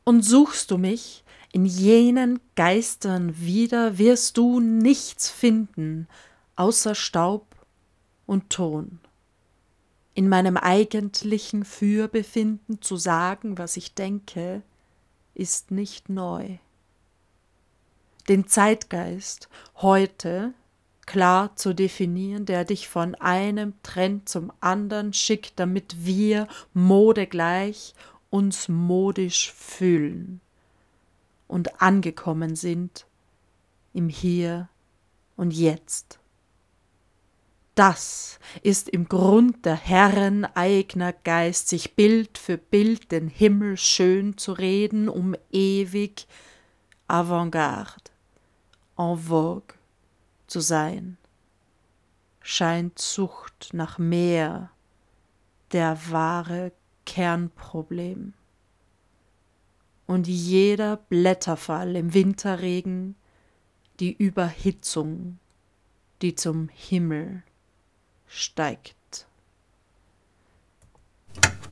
Und suchst du mich in jenen Geistern wieder, wirst du nichts finden, außer Staub und Ton. In meinem eigentlichen Fürbefinden zu sagen, was ich denke, ist nicht neu. Den Zeitgeist heute klar zu definieren, der dich von einem Trend zum anderen schickt, damit wir modegleich uns modisch fühlen und angekommen sind im Hier und Jetzt. Das ist im Grund der Herren eigener Geist, sich Bild für Bild den Himmel schön zu reden, um ewig Avantgarde, en vogue zu sein. Scheint Sucht nach mehr der wahre Kernproblem. Und jeder Blätterfall im Winterregen die Überhitzung, die zum Himmel steigt.